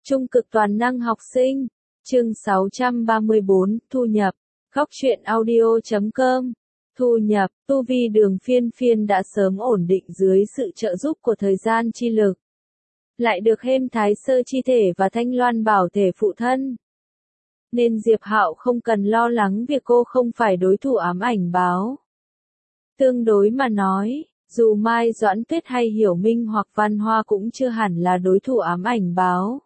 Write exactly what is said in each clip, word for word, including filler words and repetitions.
Trung cực toàn năng học sinh. Chương sáu trăm ba mươi bốn, thu nhập. Góc truyện audio chấm com. Thu nhập, tu vi Đường Phiên Phiên đã sớm ổn định dưới sự trợ giúp của thời gian chi lực. Lại được thêm Thái Sơ chi thể và Thanh Loan bảo thể phụ thân. Nên Diệp Hạo không cần lo lắng việc cô không phải đối thủ ám ảnh báo. Tương đối mà nói, dù Mai Doãn Tuyết hay Hiểu Minh hoặc Văn Hoa cũng chưa hẳn là đối thủ ám ảnh báo.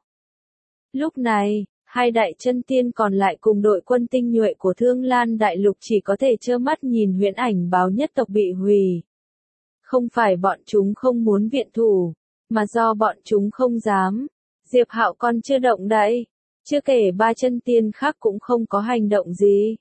Lúc này, hai đại chân tiên còn lại cùng đội quân tinh nhuệ của Thương Lan Đại Lục chỉ có thể trơ mắt nhìn huyễn ảnh báo nhất tộc bị hủy. Không phải bọn chúng không muốn viện thủ, mà do bọn chúng không dám. Diệp Hạo còn chưa động đậy, chưa kể ba chân tiên khác cũng không có hành động gì.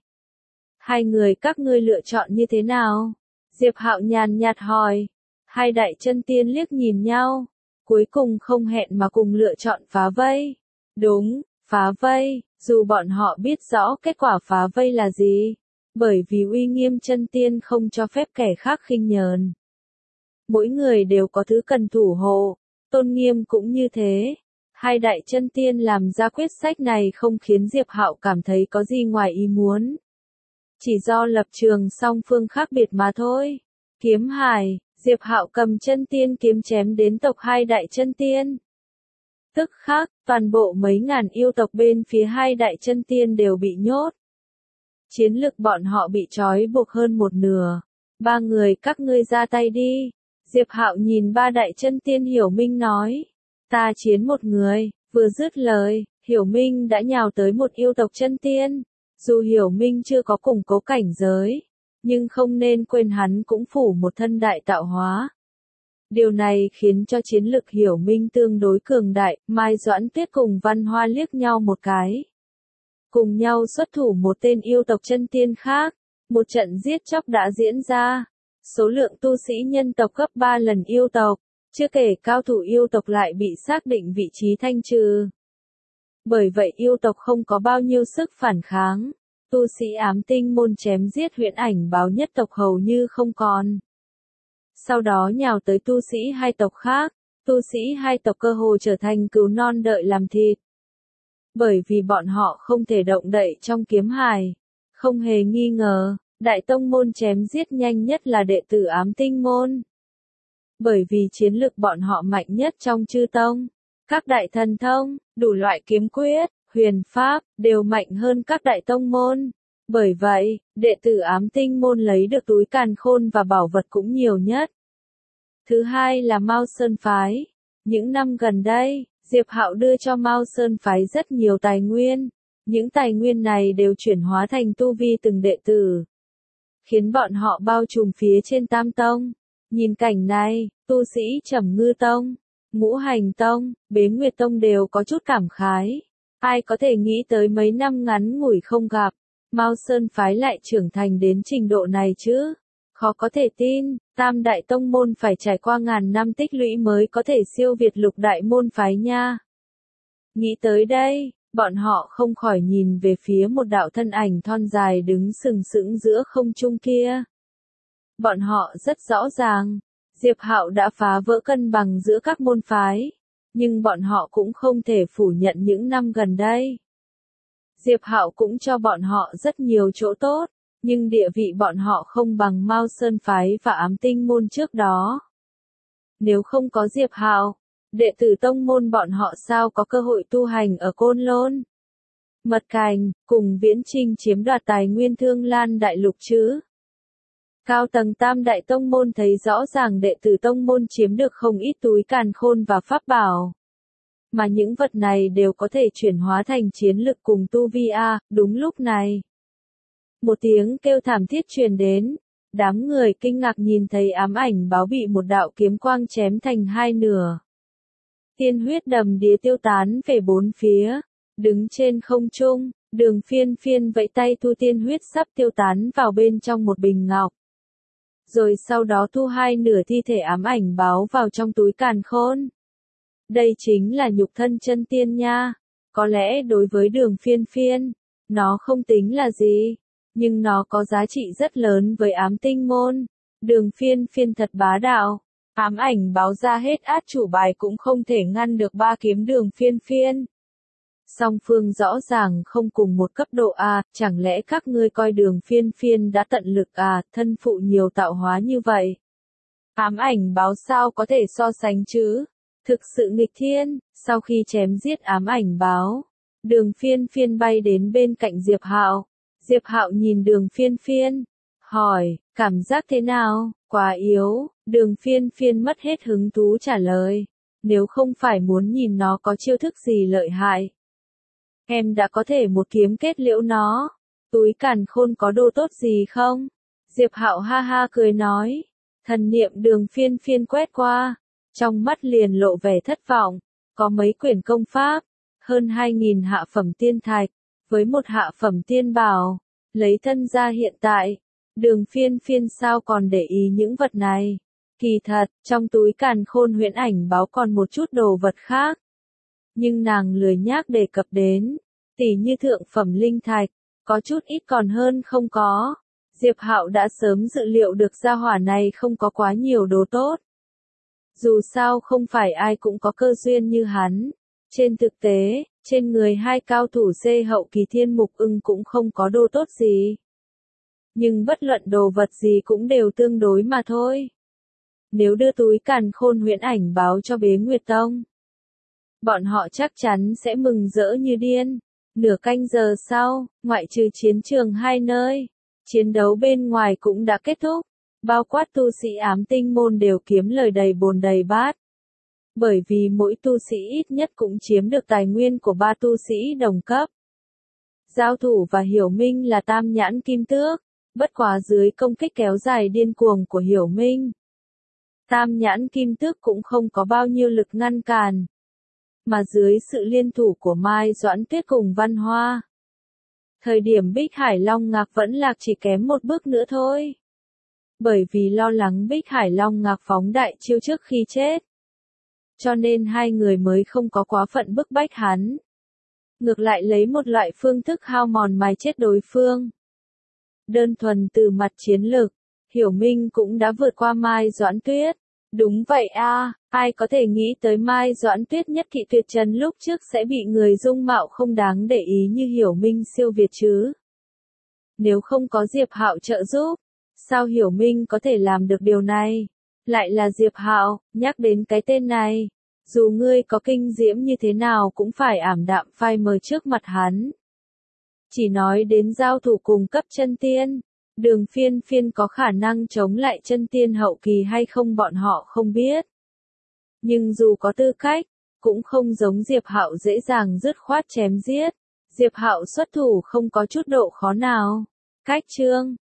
Hai người các ngươi lựa chọn như thế nào? Diệp Hạo nhàn nhạt hỏi. Hai đại chân tiên liếc nhìn nhau, cuối cùng không hẹn mà cùng lựa chọn phá vây. Đúng, phá vây, dù bọn họ biết rõ kết quả phá vây là gì, bởi vì uy nghiêm chân tiên không cho phép kẻ khác khinh nhờn. Mỗi người đều có thứ cần thủ hộ, tôn nghiêm cũng như thế. Hai đại chân tiên làm ra quyết sách này không khiến Diệp Hạo cảm thấy có gì ngoài ý muốn. Chỉ do lập trường song phương khác biệt mà thôi. Kiếm hải, Diệp Hạo cầm chân tiên kiếm chém đến tộc hai đại chân tiên. Tức khắc, toàn bộ mấy ngàn yêu tộc bên phía hai đại chân tiên đều bị nhốt. Chiến lực bọn họ bị trói buộc hơn một nửa. Ba người các ngươi ra tay đi. Diệp Hạo nhìn ba đại chân tiên Hiểu Minh nói. Ta chiến một người, vừa dứt lời, Hiểu Minh đã nhào tới một yêu tộc chân tiên. Dù Hiểu Minh chưa có củng cố cảnh giới, nhưng không nên quên hắn cũng phủ một thân đại tạo hóa. Điều này khiến cho chiến lực Hiểu Minh tương đối cường đại. Mai Doãn Tuyết cùng Văn Hoa liếc nhau một cái. Cùng nhau xuất thủ một tên yêu tộc chân tiên khác. Một trận giết chóc đã diễn ra. Số lượng tu sĩ nhân tộc gấp ba lần yêu tộc. Chưa kể cao thủ yêu tộc lại bị xác định vị trí thanh trừ. Bởi vậy yêu tộc không có bao nhiêu sức phản kháng. Tu sĩ ám tinh môn chém giết huyễn ảnh báo nhất tộc hầu như không còn. Sau đó nhào tới tu sĩ hai tộc khác, tu sĩ hai tộc cơ hồ trở thành cừu non đợi làm thịt. Bởi vì bọn họ không thể động đậy trong kiếm hải. Không hề nghi ngờ, đại tông môn chém giết nhanh nhất là đệ tử ám tinh môn. Bởi vì chiến lực bọn họ mạnh nhất trong chư tông. Các đại thần thông, đủ loại kiếm quyết, huyền pháp, đều mạnh hơn các đại tông môn. Bởi vậy, đệ tử ám tinh môn lấy được túi càn khôn và bảo vật cũng nhiều nhất. Thứ hai là Mao Sơn Phái. Những năm gần đây, Diệp Hạo đưa cho Mao Sơn Phái rất nhiều tài nguyên. Những tài nguyên này đều chuyển hóa thành tu vi từng đệ tử. Khiến bọn họ bao trùm phía trên Tam Tông. Nhìn cảnh này, tu sĩ Trầm Ngư Tông, Ngũ Hành Tông, Bế Nguyệt Tông đều có chút cảm khái. Ai có thể nghĩ tới mấy năm ngắn ngủi không gặp, Mao Sơn Phái lại trưởng thành đến trình độ này chứ? Khó có thể tin, Tam Đại Tông Môn phải trải qua ngàn năm tích lũy mới có thể siêu việt Lục Đại Môn Phái nha. Nghĩ tới đây, bọn họ không khỏi nhìn về phía một đạo thân ảnh thon dài đứng sừng sững giữa không trung kia. Bọn họ rất rõ ràng, Diệp Hạo đã phá vỡ cân bằng giữa các môn phái. Nhưng bọn họ cũng không thể phủ nhận những năm gần đây. Diệp Hạo cũng cho bọn họ rất nhiều chỗ tốt, nhưng địa vị bọn họ không bằng Mao Sơn Phái và ám tinh môn trước đó. Nếu không có Diệp Hạo, đệ tử tông môn bọn họ sao có cơ hội tu hành ở Côn Lôn, Mật Cảnh, cùng Viễn Trinh chiếm đoạt tài nguyên Thương Lan Đại Lục chứ? Cao tầng Tam Đại Tông Môn thấy rõ ràng đệ tử Tông Môn chiếm được không ít túi càn khôn và pháp bảo. Mà những vật này đều có thể chuyển hóa thành chiến lực cùng tu vi A. Đúng lúc này, một tiếng kêu thảm thiết truyền đến. Đám người kinh ngạc nhìn thấy ám ảnh báo bị một đạo kiếm quang chém thành hai nửa. Tiên huyết đầm đìa tiêu tán về bốn phía. Đứng trên không trung, Đường Phiên Phiên vẫy tay thu tiên huyết sắp tiêu tán vào bên trong một bình ngọc. Rồi sau đó thu hai nửa thi thể ám ảnh báo vào trong túi càn khôn. Đây chính là nhục thân chân tiên nha. Có lẽ đối với Đường Phiên Phiên, nó không tính là gì, nhưng nó có giá trị rất lớn với ám tinh môn. Đường Phiên Phiên thật bá đạo. Ám ảnh báo ra hết át chủ bài cũng không thể ngăn được ba kiếm Đường Phiên Phiên. Song phương rõ ràng không cùng một cấp độ à, chẳng lẽ các ngươi coi Đường Phiên Phiên đã tận lực à, thân phụ nhiều tạo hóa như vậy. Ám ảnh báo sao có thể so sánh chứ? Thực sự nghịch thiên. Sau khi chém giết ám ảnh báo, Đường Phiên Phiên bay đến bên cạnh Diệp Hạo. Diệp Hạo nhìn Đường Phiên Phiên, hỏi, cảm giác thế nào? Quá yếu. Đường Phiên Phiên mất hết hứng thú trả lời, nếu không phải muốn nhìn nó có chiêu thức gì lợi hại, em đã có thể một kiếm kết liễu nó. Túi càn khôn có đồ tốt gì không? Diệp Hạo ha ha cười nói. Thần niệm Đường Phiên Phiên quét qua, trong mắt liền lộ vẻ thất vọng. Có mấy quyển công pháp, hơn hai nghìn hạ phẩm tiên thạch, với một hạ phẩm tiên bảo, lấy thân ra hiện tại, Đường Phiên Phiên sao còn để ý những vật này. Kỳ thật, trong túi càn khôn huyễn ảnh báo còn một chút đồ vật khác. Nhưng nàng lười nhác đề cập đến, tỉ như thượng phẩm linh thạch, có chút ít còn hơn không có. Diệp Hạo đã sớm dự liệu được gia hỏa này không có quá nhiều đồ tốt. Dù sao không phải ai cũng có cơ duyên như hắn. Trên thực tế, trên người hai cao thủ C hậu kỳ Thiên Mục Ưng cũng không có đồ tốt gì. Nhưng bất luận đồ vật gì cũng đều tương đối mà thôi. Nếu đưa túi càn khôn huyễn ảnh báo cho Bế Nguyệt Tông, bọn họ chắc chắn sẽ mừng rỡ như điên. Nửa canh giờ sau, ngoại trừ chiến trường hai nơi, chiến đấu bên ngoài cũng đã kết thúc. Bao quát tu sĩ ám tinh môn đều kiếm lời đầy bồn đầy bát. Bởi vì mỗi tu sĩ ít nhất cũng chiếm được tài nguyên của ba tu sĩ đồng cấp. Giao thủ và Hiểu Minh là tam nhãn kim tước, bất quá dưới công kích kéo dài điên cuồng của Hiểu Minh, tam nhãn kim tước cũng không có bao nhiêu lực ngăn cản. Mà dưới sự liên thủ của Mai Doãn Tuyết cùng Văn Hoa, thời điểm Bích Hải Long Ngạc vẫn lạc chỉ kém một bước nữa thôi. Bởi vì lo lắng Bích Hải Long Ngạc phóng đại chiêu trước khi chết, cho nên hai người mới không có quá phận bức bách hắn. Ngược lại lấy một loại phương thức hao mòn mài chết đối phương. Đơn thuần từ mặt chiến lược, Hiểu Minh cũng đã vượt qua Mai Doãn Tuyết. Đúng vậy a, ai có thể nghĩ tới Mai Doãn Tuyết nhất kỵ tuyệt trần lúc trước sẽ bị người dung mạo không đáng để ý như Hiểu Minh siêu việt chứ. Nếu không có Diệp Hạo trợ giúp, sao Hiểu Minh có thể làm được điều này? Lại là Diệp Hạo, nhắc đến cái tên này, dù ngươi có kinh diễm như thế nào cũng phải ảm đạm phai mờ trước mặt hắn. Chỉ nói đến giao thủ cùng cấp chân tiên, Đường Phiên Phiên có khả năng chống lại chân tiên hậu kỳ hay không bọn họ không biết. Nhưng dù có tư cách, cũng không giống Diệp Hạo dễ dàng dứt khoát chém giết. Diệp Hạo xuất thủ không có chút độ khó nào. Cách chương